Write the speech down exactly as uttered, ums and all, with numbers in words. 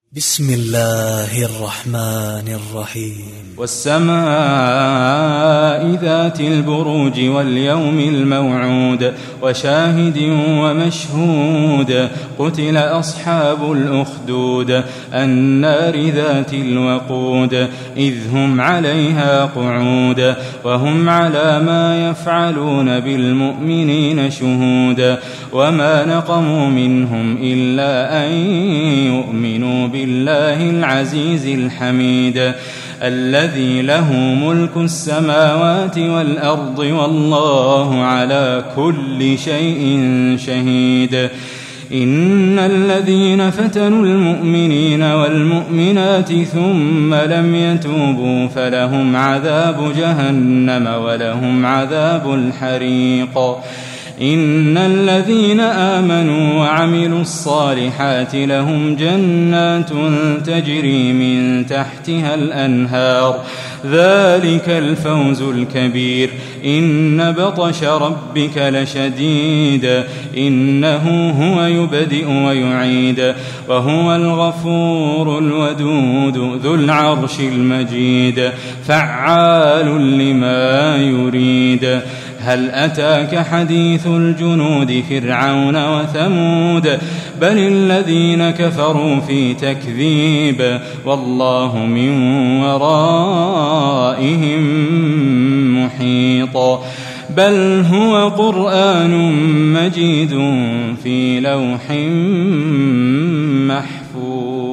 بسم الله الرحمن الرحيم. والسماء ذات البروج واليوم الموعود وشاهد ومشهود قتل أصحاب الأخدود النار ذات الوقود إذ هم عليها قعود وهم على ما يفعلون بالمؤمنين شهود وما نقموا منهم إلا أن يؤمنوا بالله العزيز الحميد الذي له ملك السماوات والأرض والله على كل شيء شهيد. إن الذين فتنوا المؤمنين والمؤمنات ثم لم يتوبوا فلهم عذاب جهنم ولهم عذاب الحريق. إن الذين آمنوا وعملوا الصالحات لهم جنات تجري من تحتها الأنهار ذلك الفوز الكبير. إن بطش ربك لشديد إنه هو يبدئ ويعيد وهو الغفور الودود ذو العرش المجيد فعال لما يريد. هل أتاك حديث الجنود فرعون وثمود بل الذين كفروا في تكذيب والله من ورائهم محيط. بل هو قرآن مجيد في لوح محفوظ.